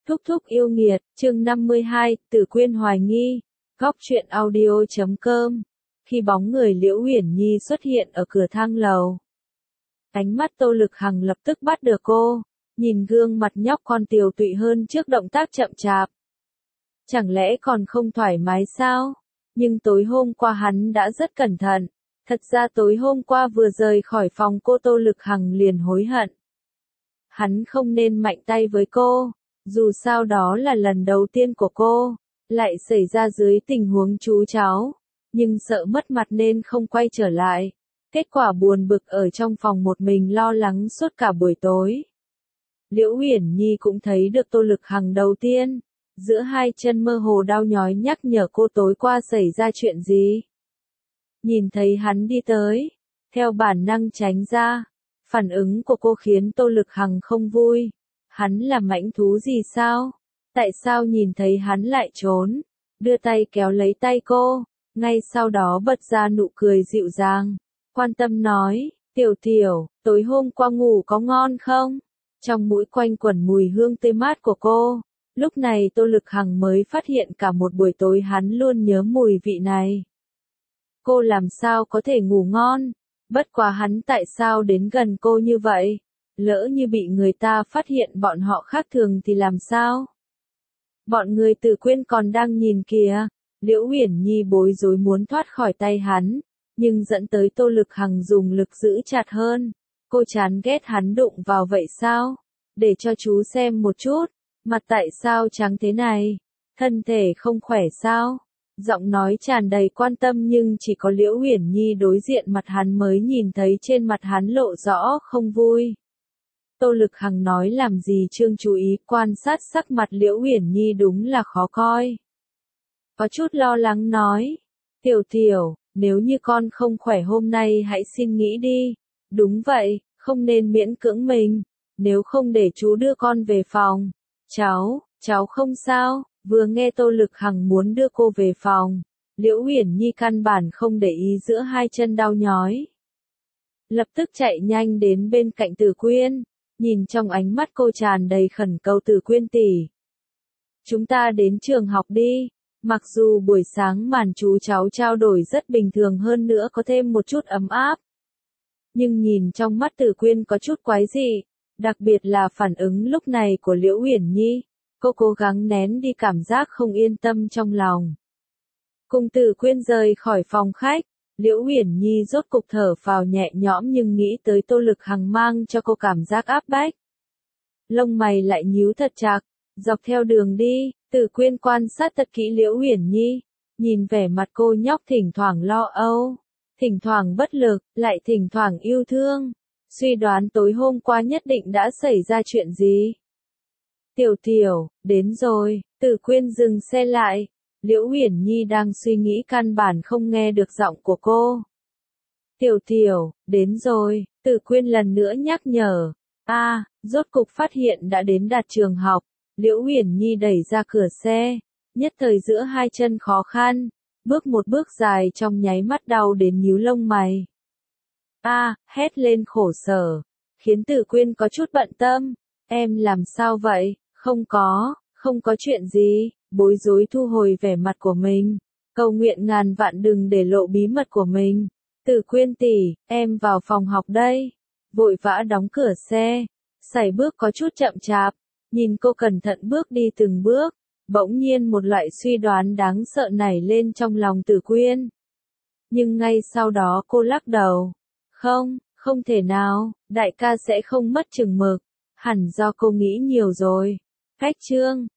Thúc thúc yêu nghiệt, chương 52, Tử Quyên hoài nghi, góc truyện audio.com. Khi bóng người Liễu Uyển Nhi xuất hiện ở cửa thang lầu, ánh mắt Tô Lực Hằng lập tức bắt được cô, nhìn gương mặt nhóc con tiều tụy hơn trước động tác chậm chạp. Chẳng lẽ còn không thoải mái sao? Nhưng tối hôm qua hắn đã rất cẩn thận, thật ra tối hôm qua vừa rời khỏi phòng cô Tô Lực Hằng liền hối hận. Hắn không nên mạnh tay với cô, dù sao đó là lần đầu tiên của cô, lại xảy ra dưới tình huống chú cháu, nhưng sợ mất mặt nên không quay trở lại. Kết quả buồn bực ở trong phòng một mình lo lắng suốt cả buổi tối. Liễu Uyển Nhi cũng thấy được Tô Lực Hằng đầu tiên, giữa hai chân mơ hồ đau nhói nhắc nhở cô tối qua xảy ra chuyện gì. Nhìn thấy hắn đi tới, theo bản năng tránh ra, phản ứng của cô khiến Tô Lực Hằng không vui. Hắn là mãnh thú gì sao? Tại sao nhìn thấy hắn lại trốn? Đưa tay kéo lấy tay cô, ngay sau đó bật ra nụ cười dịu dàng, quan tâm nói, Tiểu Tiểu, tối hôm qua ngủ có ngon không? Trong mũi quanh quẩn mùi hương tươi mát của cô. Lúc này Tô Lực Hằng mới phát hiện cả một buổi tối hắn luôn nhớ mùi vị này. Cô làm sao có thể ngủ ngon? Bất quá hắn tại sao đến gần cô như vậy? Lỡ như bị người ta phát hiện bọn họ khác thường thì làm sao? Bọn người Tử Quyên còn đang nhìn kìa. Liễu Uyển Nhi bối rối muốn thoát khỏi tay hắn, nhưng dẫn tới Tô Lực Hằng dùng lực giữ chặt hơn. Cô chán ghét hắn đụng vào vậy sao? Để cho chú xem một chút, mặt tại sao trắng thế này? Thân thể không khỏe sao? Giọng nói tràn đầy quan tâm nhưng chỉ có Liễu Uyển Nhi đối diện mặt hắn mới nhìn thấy trên mặt hắn lộ rõ không vui. Tô Lực Hằng nói làm gì Trương chú ý quan sát sắc mặt Liễu Uyển Nhi đúng là khó coi. Có chút lo lắng nói, Tiểu Tiểu, nếu như con không khỏe hôm nay hãy xin nghỉ đi. Đúng vậy, không nên miễn cưỡng mình, nếu không để chú đưa con về phòng. Cháu không sao. Vừa nghe Tô Lực Hằng muốn đưa cô về phòng, Liễu Uyển Nhi căn bản không để ý giữa hai chân đau nhói. Lập tức chạy nhanh đến bên cạnh Tử Quyên, nhìn trong ánh mắt cô tràn đầy khẩn cầu Tử Quyên tỷ. Chúng ta đến trường học đi, mặc dù buổi sáng màn chú cháu trao đổi rất bình thường hơn nữa có thêm một chút ấm áp. Nhưng nhìn trong mắt Tử Quyên có chút quái dị, đặc biệt là phản ứng lúc này của Liễu Uyển Nhi. Cô cố gắng nén đi cảm giác không yên tâm trong lòng. Cùng Tử Quyên rời khỏi phòng khách, Liễu Uyển Nhi rốt cục thở phào nhẹ nhõm nhưng nghĩ tới Tô Lực Hằng mang cho cô cảm giác áp bách. Lông mày lại nhíu thật chặt, dọc theo đường đi, Tử Quyên quan sát thật kỹ Liễu Uyển Nhi, nhìn vẻ mặt cô nhóc thỉnh thoảng lo âu, thỉnh thoảng bất lực, lại thỉnh thoảng yêu thương, suy đoán tối hôm qua nhất định đã xảy ra chuyện gì. Tiểu Tiểu, đến rồi. Tử Quyên dừng xe lại. Liễu Uyển Nhi đang suy nghĩ căn bản không nghe được giọng của cô. Tiểu Tiểu, đến rồi. Tử Quyên lần nữa nhắc nhở. Rốt cục phát hiện đã đến đạt trường học. Liễu Uyển Nhi đẩy ra cửa xe, nhất thời giữa hai chân khó khăn, bước một bước dài trong nháy mắt đau đến nhíu lông mày. Hét lên khổ sở, khiến Tử Quyên có chút bận tâm. Em làm sao vậy? Không có chuyện gì. Bối rối thu hồi vẻ mặt của mình, cầu nguyện ngàn vạn đừng để lộ bí mật của mình. Tử Quyên tỷ, em vào phòng học đây. Vội vã đóng cửa xe, sải bước có chút chậm chạp, nhìn cô cẩn thận bước đi từng bước, bỗng nhiên một loại suy đoán đáng sợ nảy lên trong lòng Tử Quyên. Nhưng ngay sau đó cô lắc đầu. Không thể nào, đại ca sẽ không mất chừng mực. Hẳn do cô nghĩ nhiều rồi. Khách trương,